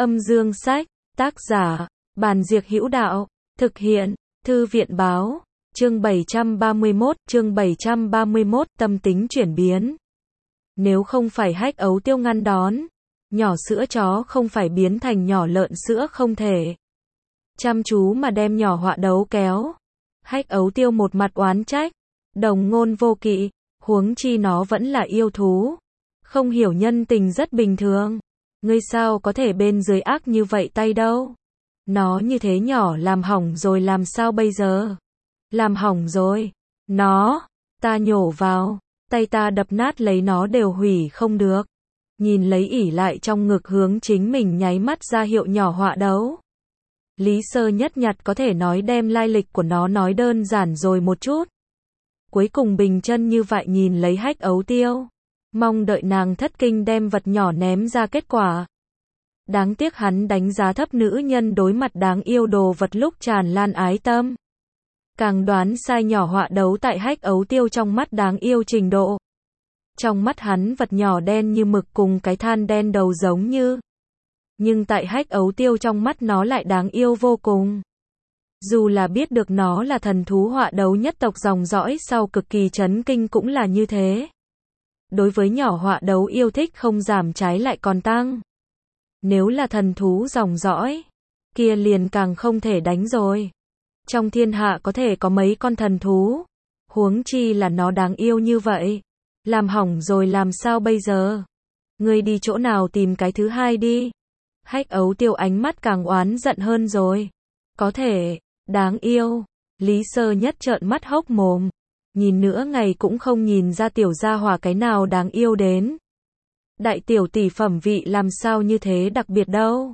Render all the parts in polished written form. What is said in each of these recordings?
Âm dương sách, tác giả, Bàn Diệc Hữu Đạo, thực hiện, Thư viện báo, chương 731, tâm tính chuyển biến. Nếu không phải Hách Ấu Tiêu ngăn đón, nhỏ sữa chó không phải biến thành nhỏ lợn sữa không thể. Chăm chú mà đem nhỏ Họa Đấu kéo. Hách Ấu Tiêu một mặt oán trách, đồng ngôn vô kỵ, huống chi nó vẫn là yêu thú. Không hiểu nhân tình rất bình thường. Ngươi sao có thể bên dưới ác như vậy tay đâu. Nó như thế nhỏ làm hỏng rồi làm sao bây giờ? Làm hỏng rồi. Nó, ta nhổ vào, tay ta đập nát lấy nó đều hủy không được. Nhìn lấy ỉ lại trong ngực hướng chính mình nháy mắt ra hiệu nhỏ Họa Đấu. Lý Sơ Nhất nhặt có thể nói đem lai lịch của nó nói đơn giản rồi một chút. Cuối cùng bình chân như vậy nhìn lấy Hách Ấu Tiêu. Mong đợi nàng thất kinh đem vật nhỏ ném ra kết quả. Đáng tiếc hắn đánh giá thấp nữ nhân đối mặt đáng yêu đồ vật lúc tràn lan ái tâm. Càng đoán sai nhỏ Họa Đấu tại Hách Ấu Tiêu trong mắt đáng yêu trình độ. Trong mắt hắn vật nhỏ đen như mực cùng cái than đen đầu giống như. Nhưng tại Hách Ấu Tiêu trong mắt nó lại đáng yêu vô cùng. Dù là biết được nó là thần thú Họa Đấu nhất tộc dòng dõi sau cực kỳ chấn kinh cũng là như thế. Đối với nhỏ Họa Đấu yêu thích không giảm trái lại còn tăng. Nếu là thần thú dòng dõi, kia liền càng không thể đánh rồi. Trong thiên hạ có thể có mấy con thần thú, huống chi là nó đáng yêu như vậy. Làm hỏng rồi làm sao bây giờ? Ngươi đi chỗ nào tìm cái thứ hai đi. Hách Ấu Tiêu ánh mắt càng oán giận hơn rồi. Có thể, đáng yêu. Lý Sơ Nhất trợn mắt hốc mồm. Nhìn nữa ngày cũng không nhìn ra tiểu gia hỏa cái nào đáng yêu đến. Đại tiểu tỷ phẩm vị làm sao như thế đặc biệt đâu.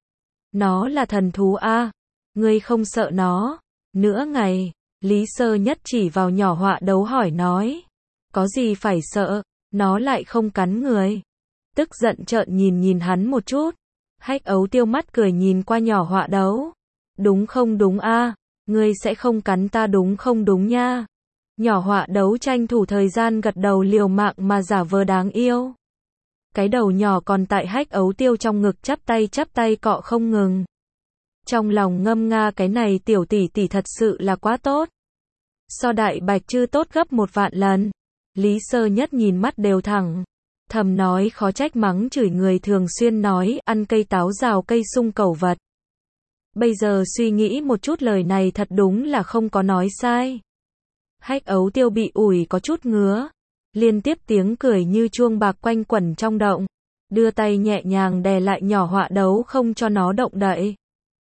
Nó là thần thú a, ngươi không sợ nó. Nữa ngày, Lý Sơ Nhất chỉ vào nhỏ Họa Đấu hỏi nói. Có gì phải sợ, nó lại không cắn người. Tức giận trợn nhìn hắn một chút. Hách Ấu Tiêu mắt cười nhìn qua nhỏ Họa Đấu. Đúng không đúng a, ngươi sẽ không cắn ta đúng không đúng nha. Nhỏ Họa Đấu tranh thủ thời gian gật đầu liều mạng mà giả vờ đáng yêu. Cái đầu nhỏ còn tại Hách Ấu Tiêu trong ngực chắp tay cọ không ngừng. Trong lòng ngâm nga cái này tiểu tỷ tỷ thật sự là quá tốt. So Đại Bạch Chư tốt gấp 1.000.000 lần. Lý Sơ Nhất nhìn mắt đều thẳng. Thầm nói khó trách mắng chửi người thường xuyên nói ăn cây táo rào cây sung cẩu vật. Bây giờ suy nghĩ một chút lời này thật đúng là không có nói sai. Hách Ấu Tiêu bị ủi có chút ngứa. Liên tiếp tiếng cười như chuông bạc quanh quẩn trong động. Đưa tay nhẹ nhàng đè lại nhỏ Họa Đấu không cho nó động đậy.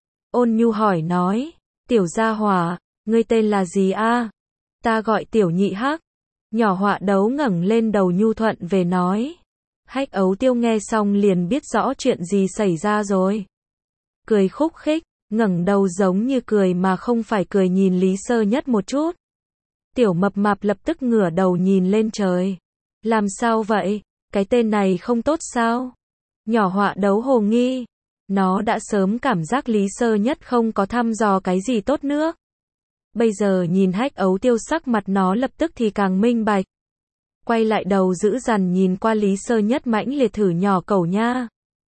Ôn nhu hỏi nói. Tiểu gia hỏa, ngươi tên là gì a? Ta gọi Tiểu Nhị Hắc. Nhỏ Họa Đấu ngẩng lên đầu nhu thuận về nói. Hách Ấu Tiêu nghe xong liền biết rõ chuyện gì xảy ra rồi. Cười khúc khích, ngẩng đầu giống như cười mà không phải cười nhìn Lý Sơ Nhất một chút. Tiểu mập mạp lập tức ngửa đầu nhìn lên trời. Làm sao vậy? Cái tên này không tốt sao? Nhỏ Họa Đấu hồ nghi. Nó đã sớm cảm giác Lý Sơ Nhất không có thăm dò cái gì tốt nữa. Bây giờ nhìn Hách Ấu Tiêu sắc mặt nó lập tức thì càng minh bạch. Quay lại đầu dữ dằn nhìn qua Lý Sơ Nhất mãnh liệt thử nhỏ cẩu nha.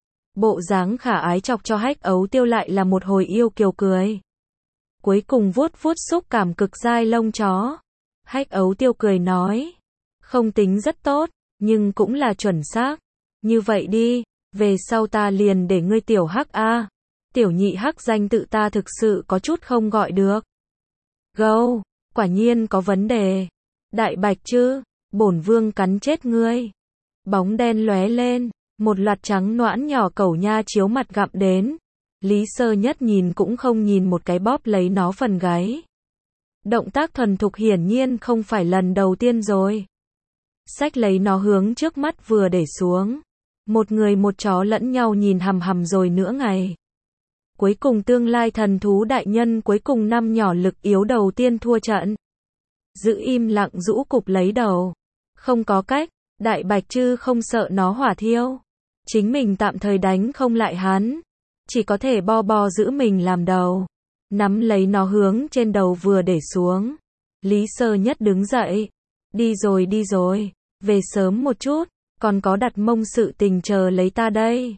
Bộ dáng khả ái chọc cho Hách Ấu Tiêu lại là một hồi yêu kiều cười. Cuối cùng vuốt xúc cảm cực dai lông chó. Hách Ấu Tiêu cười nói. Không tính rất tốt, nhưng cũng là chuẩn xác. Như vậy đi, về sau ta liền để ngươi Tiểu Hắc a. Tiểu Nhị Hắc danh tự ta thực sự có chút không gọi được. Gâu, quả nhiên có vấn đề. Đại Bạch Chư, bổn vương cắn chết ngươi. Bóng đen lóe lên, một loạt trắng noãn nhỏ cẩu nha chiếu mặt gặm đến. Lý Sơ Nhất nhìn cũng không nhìn một cái bóp lấy nó phần gáy. Động tác thuần thục hiển nhiên không phải lần đầu tiên rồi. Xách lấy nó hướng trước mắt vừa để xuống. Một người một chó lẫn nhau nhìn hằm hằm rồi nữa ngày. Cuối cùng tương lai thần thú đại nhân cuối cùng năm nhỏ lực yếu đầu tiên thua trận. Giữ im lặng rũ cục lấy đầu. Không có cách, Đại Bạch Chư không sợ nó hỏa thiêu. Chính mình tạm thời đánh không lại hắn. Chỉ có thể bo giữ mình làm đầu. Nắm lấy nó hướng trên đầu vừa để xuống. Lý Sơ Nhất đứng dậy. Đi rồi, về sớm một chút, còn có đặt mông sự tình chờ lấy ta đây.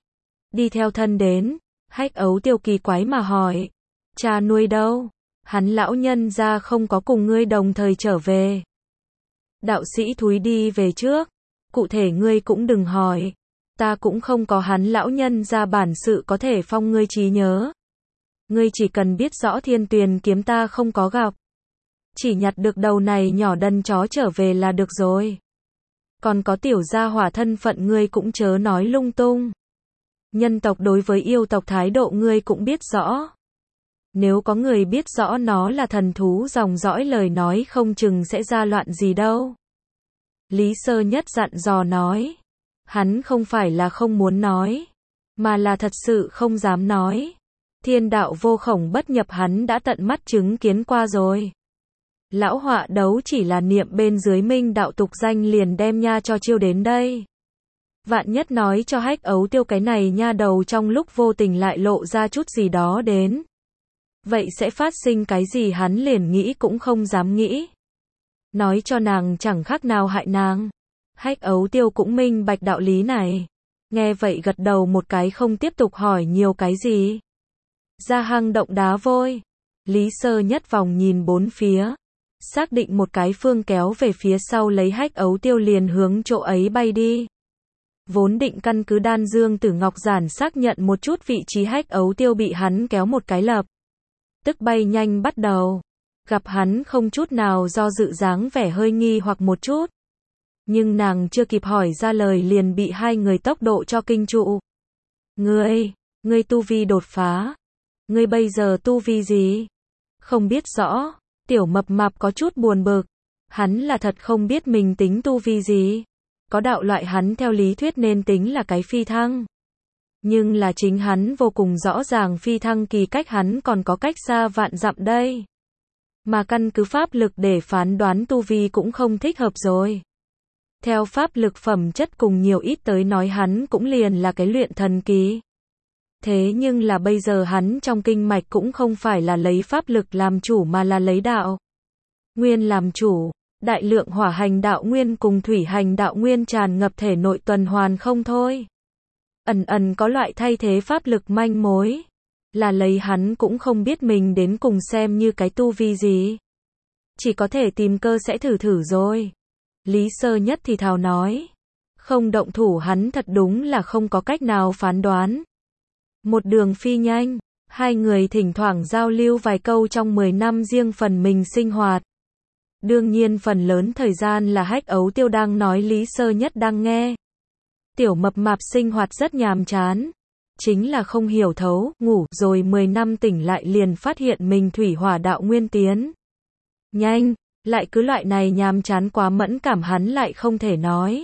đi theo thân đến, Hách Ấu Tiêu kỳ quái mà hỏi, cha nuôi đâu? Hắn lão nhân gia không có cùng ngươi đồng thời trở về. Đạo sĩ thúi đi về trước, cụ thể ngươi cũng đừng hỏi, ta cũng không có hắn lão nhân gia bản sự có thể phong ngươi trí nhớ. Ngươi chỉ cần biết rõ Thiên Tuyền kiếm ta không có gặp, chỉ nhặt được đầu này nhỏ đần chó trở về là được rồi. Còn có tiểu gia hỏa thân phận ngươi cũng chớ nói lung tung. Nhân tộc đối với yêu tộc thái độ ngươi cũng biết rõ. Nếu có người biết rõ nó là thần thú dòng dõi lời nói không chừng sẽ ra loạn gì đâu. Lý Sơ Nhất dặn dò nói. Hắn không phải là không muốn nói, mà là thật sự không dám nói. Thiên đạo vô khổng bất nhập hắn đã tận mắt chứng kiến qua rồi. Lão họa đấu chỉ là niệm bên dưới minh đạo tục danh liền đem nha cho chiêu đến đây. Vạn nhất nói cho Hách Ấu Tiêu cái này nha đầu trong lúc vô tình lại lộ ra chút gì đó đến. Vậy sẽ phát sinh cái gì hắn liền nghĩ cũng không dám nghĩ. Nói cho nàng chẳng khác nào hại nàng. Hách Ấu Tiêu cũng minh bạch đạo lý này. Nghe vậy gật đầu một cái không tiếp tục hỏi nhiều cái gì. Ra hang động đá vôi. Lý Sơ Nhất vòng nhìn bốn phía. Xác định một cái phương kéo về phía sau lấy Hách Ấu Tiêu liền hướng chỗ ấy bay đi. Vốn định căn cứ Đan Dương Tử Ngọc Giản xác nhận một chút vị trí Hách Ấu Tiêu bị hắn kéo một cái lập. Tức bay nhanh bắt đầu. Gặp hắn không chút nào do dự dáng vẻ hơi nghi hoặc một chút. Nhưng nàng chưa kịp hỏi ra lời liền bị hai người tốc độ cho kinh trụ. Ngươi tu vi đột phá. Ngươi bây giờ tu vi gì? Không biết rõ. Tiểu Mập Mạp có chút buồn bực. Hắn là thật không biết mình tính tu vi gì. Có đạo loại hắn theo lý thuyết nên tính là cái phi thăng. Nhưng là chính hắn vô cùng rõ ràng phi thăng kỳ cách hắn còn có cách xa vạn dặm đây. Mà căn cứ pháp lực để phán đoán tu vi cũng không thích hợp rồi. Theo pháp lực phẩm chất cùng nhiều ít tới nói hắn cũng liền là cái luyện thần kỳ. Thế nhưng là bây giờ hắn trong kinh mạch cũng không phải là lấy pháp lực làm chủ mà là lấy đạo nguyên làm chủ. Đại lượng hỏa hành đạo nguyên cùng thủy hành đạo nguyên tràn ngập thể nội tuần hoàn không thôi. Ẩn ẩn có loại thay thế pháp lực manh mối. Là lấy hắn cũng không biết mình đến cùng xem như cái tu vi gì. Chỉ có thể tìm cơ sẽ thử rồi. Lý Sơ Nhất thì thào nói. Không động thủ hắn thật đúng là không có cách nào phán đoán. Một đường phi nhanh, hai người thỉnh thoảng giao lưu vài câu trong 10 năm riêng phần mình sinh hoạt. Đương nhiên phần lớn thời gian là Hách Ấu Tiêu đang nói Lý Sơ Nhất đang nghe. Tiểu Mập Mạp sinh hoạt rất nhàm chán. Chính là không hiểu thấu, ngủ rồi 10 năm tỉnh lại liền phát hiện mình thủy hỏa đạo nguyên tiến. Nhanh, lại cứ loại này nhàm chán quá mẫn cảm hắn lại không thể nói.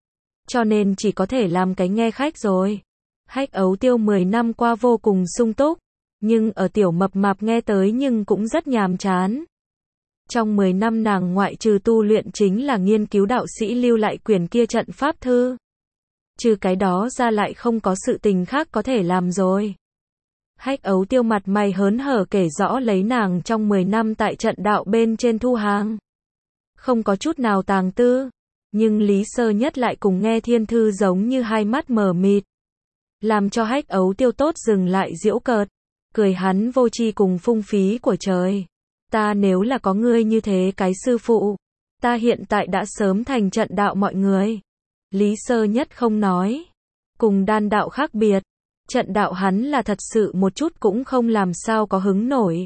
Cho nên chỉ có thể làm cái nghe khách rồi. Hách Ấu Tiêu 10 năm qua vô cùng sung túc, nhưng ở Tiểu Mập Mạp nghe tới nhưng cũng rất nhàm chán. Trong 10 năm nàng ngoại trừ tu luyện chính là nghiên cứu đạo sĩ lưu lại quyển kia trận pháp thư. Trừ cái đó ra lại không có sự tình khác có thể làm rồi. Hách Ấu Tiêu mặt mày hớn hở kể rõ lấy nàng trong 10 năm tại trận đạo bên trên thu hàng. Không có chút nào tàng tư. Nhưng Lý Sơ Nhất lại cùng nghe thiên thư giống như hai mắt mờ mịt. Làm cho Hách Ấu Tiêu tốt dừng lại giễu cợt. Cười hắn vô tri cùng phung phí của trời. Ta nếu là có ngươi như thế cái sư phụ. Ta hiện tại đã sớm thành trận đạo mọi người. Lý Sơ Nhất không nói. Cùng đan đạo khác biệt. Trận đạo hắn là thật sự một chút cũng không làm sao có hứng nổi.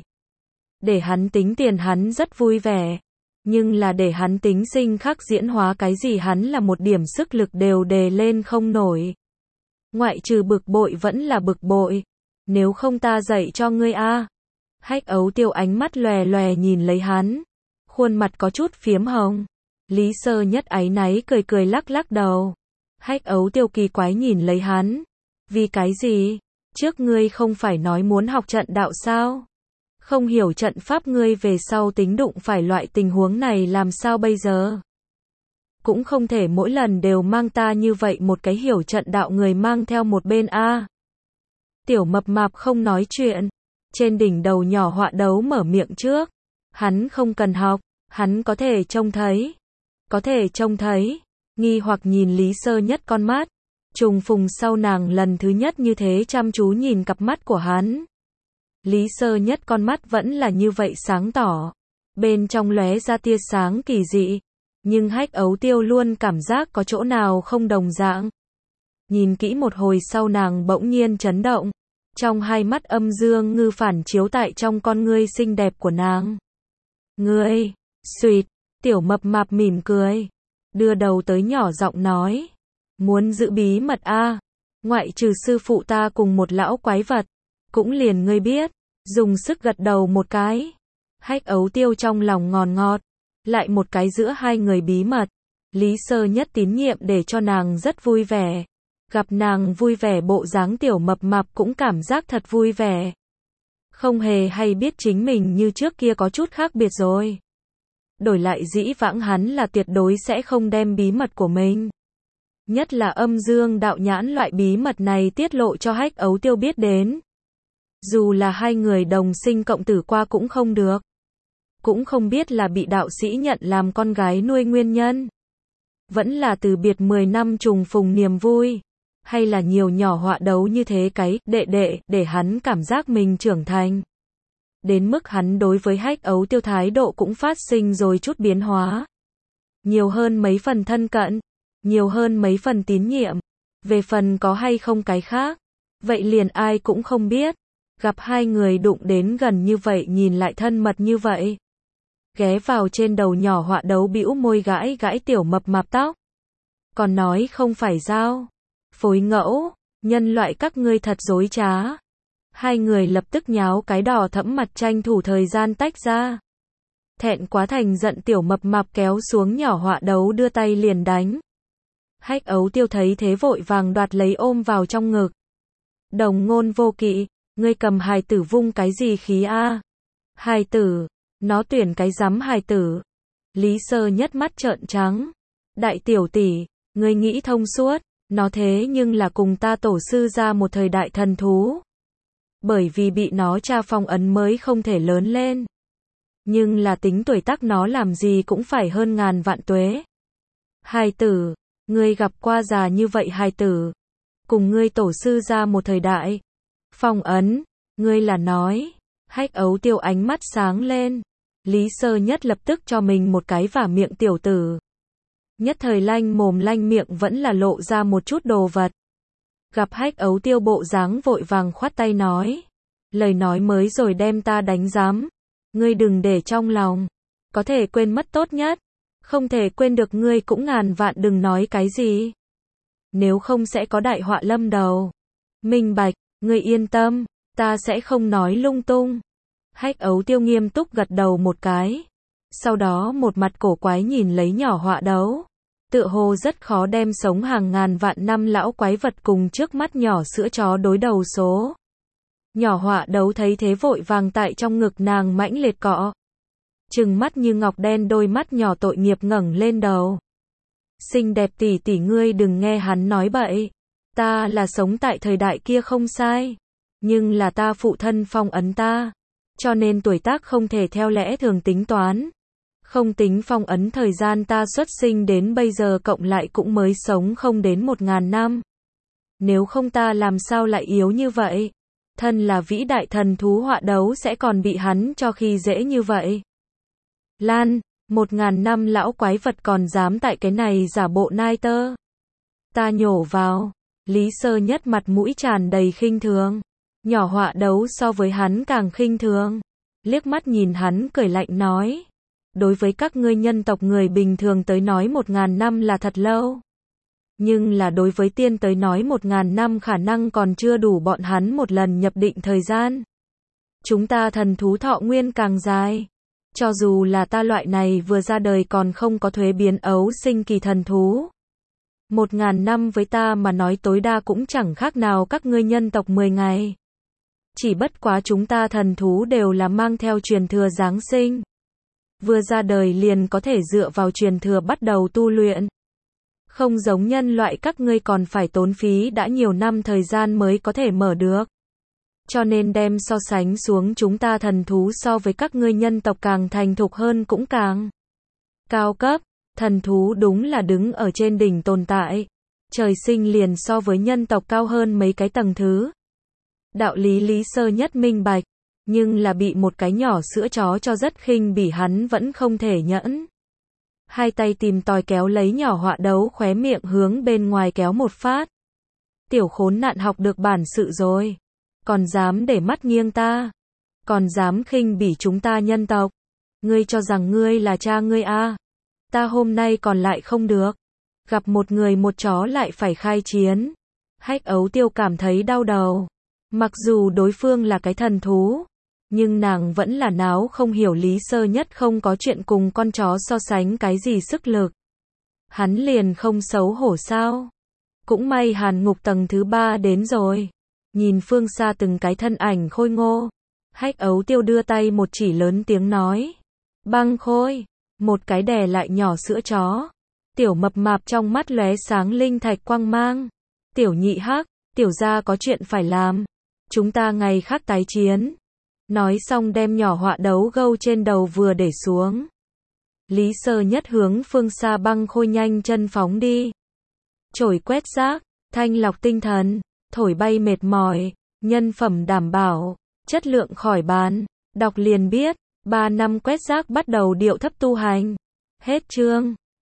Để hắn tính tiền hắn rất vui vẻ. Nhưng là để hắn tính sinh khắc diễn hóa cái gì hắn là một điểm sức lực đều đề lên không nổi. Ngoại trừ bực bội vẫn là bực bội. Nếu không ta dạy cho ngươi a. Hách Ấu Tiêu ánh mắt lòe lòe nhìn lấy hắn. Khuôn mặt có chút phiếm hồng. Lý Sơ Nhất áy náy cười cười lắc lắc đầu. Hách Ấu Tiêu kỳ quái nhìn lấy hắn. Vì cái gì? Trước ngươi không phải nói muốn học trận đạo sao? Không hiểu trận pháp ngươi về sau tính đụng phải loại tình huống này làm sao bây giờ? Cũng không thể mỗi lần đều mang ta như vậy một cái hiểu trận đạo người mang theo một bên a. Tiểu Mập Mạp không nói chuyện. Trên đỉnh đầu nhỏ họa đấu mở miệng trước. Hắn không cần học, hắn có thể trông thấy. Có thể trông thấy. Nghi hoặc nhìn Lý Sơ Nhất con mắt. Trùng phùng sau nàng lần thứ nhất như thế chăm chú nhìn cặp mắt của hắn. Lý Sơ Nhất con mắt vẫn là như vậy sáng tỏ. Bên trong lóe ra tia sáng kỳ dị. Nhưng Hách Ấu Tiêu luôn cảm giác có chỗ nào không đồng dạng. Nhìn kỹ một hồi sau nàng bỗng nhiên chấn động. Trong hai mắt âm dương ngư phản chiếu tại trong con ngươi xinh đẹp của nàng. Ngươi, xuyệt, tiểu mập mạp mỉm cười. Đưa đầu tới nhỏ giọng nói. Muốn giữ bí mật a? Ngoại trừ sư phụ ta cùng một lão quái vật. Cũng liền ngươi biết. Dùng sức gật đầu một cái. Hách Ấu Tiêu trong lòng ngọt ngọt. Lại một cái giữa hai người bí mật. Lý Sơ Nhất tín nhiệm để cho nàng rất vui vẻ. Gặp nàng vui vẻ bộ dáng tiểu mập mạp cũng cảm giác thật vui vẻ. Không hề hay biết chính mình như trước kia có chút khác biệt rồi. Đổi lại dĩ vãng hắn là tuyệt đối sẽ không đem bí mật của mình. Nhất là âm dương đạo nhãn loại bí mật này tiết lộ cho Hách Ấu Tiêu biết đến. Dù là hai người đồng sinh cộng tử qua cũng không được. Cũng không biết là bị đạo sĩ nhận làm con gái nuôi nguyên nhân. Vẫn là từ biệt 10 năm trùng phùng niềm vui. Hay là nhiều nhỏ họa đấu như thế cái đệ đệ để hắn cảm giác mình trưởng thành. Đến mức hắn đối với Hách Ấu Tiêu thái độ cũng phát sinh rồi chút biến hóa. Nhiều hơn mấy phần thân cận. Nhiều hơn mấy phần tín nhiệm. Về phần có hay không cái khác. Vậy liền ai cũng không biết. Gặp hai người đụng đến gần như vậy nhìn lại thân mật như vậy. Ghé vào trên đầu nhỏ họa đấu bĩu môi gãi gãi tiểu mập mạp tóc. Còn nói không phải giao. Phối ngẫu, nhân loại các ngươi thật dối trá. Hai người lập tức nháo cái đỏ thẫm mặt tranh thủ thời gian tách ra. Thẹn quá thành giận tiểu mập mạp kéo xuống nhỏ họa đấu đưa tay liền đánh. Hách Ấu Tiêu thấy thế vội vàng đoạt lấy ôm vào trong ngực. Đồng ngôn vô kỵ, ngươi cầm hài tử vung cái gì khí a? Hài tử, nó tuyển cái rắm hài tử. Lý Sơ Nhất mắt trợn trắng. Đại tiểu tỷ, ngươi nghĩ thông suốt. Nó thế nhưng là cùng ta tổ sư ra một thời đại thần thú. Bởi vì bị nó tra phong ấn mới không thể lớn lên. Nhưng là tính tuổi tác nó làm gì cũng phải hơn ngàn vạn tuế. Hài tử, ngươi gặp qua già như vậy hài tử. Cùng ngươi tổ sư ra một thời đại. Phong ấn, ngươi là nói. Hách Ấu Tiêu ánh mắt sáng lên. Lý Sơ Nhất lập tức cho mình một cái vả miệng tiểu tử. Nhất thời lanh mồm lanh miệng vẫn là lộ ra một chút đồ vật. Gặp Hách Ấu Tiêu bộ dáng vội vàng khoát tay nói. Lời nói mới rồi đem ta đánh giám. Ngươi đừng để trong lòng. Có thể quên mất tốt nhất. Không thể quên được ngươi cũng ngàn vạn đừng nói cái gì. Nếu không sẽ có đại họa lâm đầu. Minh bạch, ngươi yên tâm, ta sẽ không nói lung tung. Hách Ấu Tiêu nghiêm túc gật đầu một cái. Sau đó một mặt cổ quái nhìn lấy nhỏ họa đấu. Tựa hồ rất khó đem sống hàng ngàn vạn năm lão quái vật cùng trước mắt nhỏ sữa chó đối đầu số. Nhỏ họa đấu thấy thế vội vàng tại trong ngực nàng mãnh liệt cọ. Trừng mắt như ngọc đen đôi mắt nhỏ tội nghiệp ngẩng lên đầu. Xinh đẹp tỷ tỷ ngươi đừng nghe hắn nói bậy. Ta là sống tại thời đại kia không sai. Nhưng là ta phụ thân phong ấn ta. Cho nên tuổi tác không thể theo lẽ thường tính toán. Không tính phong ấn thời gian ta xuất sinh đến bây giờ cộng lại cũng mới sống không đến 1000 năm. Nếu không ta làm sao lại yếu như vậy? Thân là vĩ đại thần thú họa đấu sẽ còn bị hắn cho khi dễ như vậy. Lan, 1000 năm lão quái vật còn dám tại cái này giả bộ nai tơ. Ta nhổ vào. Lý Sơ Nhất mặt mũi tràn đầy khinh thường. Nhỏ họa đấu so với hắn càng khinh thường. Liếc mắt nhìn hắn cười lạnh nói. Đối với các ngươi nhân tộc người bình thường tới nói 1000 năm là thật lâu. Nhưng là đối với tiên tới nói 1000 năm khả năng còn chưa đủ bọn hắn một lần nhập định thời gian. Chúng ta thần thú thọ nguyên càng dài. Cho dù là ta loại này vừa ra đời còn không có thuế biến ấu sinh kỳ thần thú. 1000 năm với ta mà nói tối đa cũng chẳng khác nào các ngươi nhân tộc 10 ngày. Chỉ bất quá chúng ta thần thú đều là mang theo truyền thừa giáng sinh. Vừa ra đời liền có thể dựa vào truyền thừa bắt đầu tu luyện. Không giống nhân loại các ngươi còn phải tốn phí đã nhiều năm thời gian mới có thể mở được. Cho nên đem so sánh xuống chúng ta thần thú so với các ngươi nhân tộc càng thành thục hơn cũng càng cao cấp. Thần thú đúng là đứng ở trên đỉnh tồn tại. Trời sinh liền so với nhân tộc cao hơn mấy cái tầng thứ. Đạo lý Lý Sơ Nhất minh bạch, nhưng là bị một cái nhỏ sữa chó cho rất khinh bỉ hắn vẫn không thể nhẫn. Hai tay tìm tòi kéo lấy nhỏ họa đấu, khóe miệng hướng bên ngoài kéo một phát. Tiểu khốn nạn học được bản sự rồi. Còn dám để mắt nghiêng ta. Còn dám khinh bỉ chúng ta nhân tộc. Ngươi cho rằng ngươi là cha ngươi à. Ta hôm nay còn lại không được. Gặp một người một chó lại phải khai chiến. Hách Ấu Tiêu cảm thấy đau đầu. Mặc dù đối phương là cái thần thú, nhưng nàng vẫn là náo không hiểu Lý Sơ Nhất không có chuyện cùng con chó so sánh cái gì sức lực. Hắn liền không xấu hổ sao? Cũng may Hàn Ngục tầng thứ 3 đến rồi. Nhìn phương xa từng cái thân ảnh khôi ngô. Hách Ấu Tiêu đưa tay một chỉ lớn tiếng nói. Băng Khôi. Một cái đè lại nhỏ sữa chó. Tiểu mập mạp trong mắt lóe sáng linh thạch quang mang. Tiểu nhị hắc, tiểu gia có chuyện phải làm. Chúng ta ngày khác tái chiến. Nói xong đem nhỏ họa đấu gâu trên đầu vừa để xuống. Lý Sơ Nhất hướng phương xa Băng Khôi nhanh chân phóng đi. Chổi quét rác, thanh lọc tinh thần, thổi bay mệt mỏi, nhân phẩm đảm bảo, chất lượng khỏi bàn. Đọc liền biết, 3 năm quét rác bắt đầu điệu thấp tu hành. Hết chương.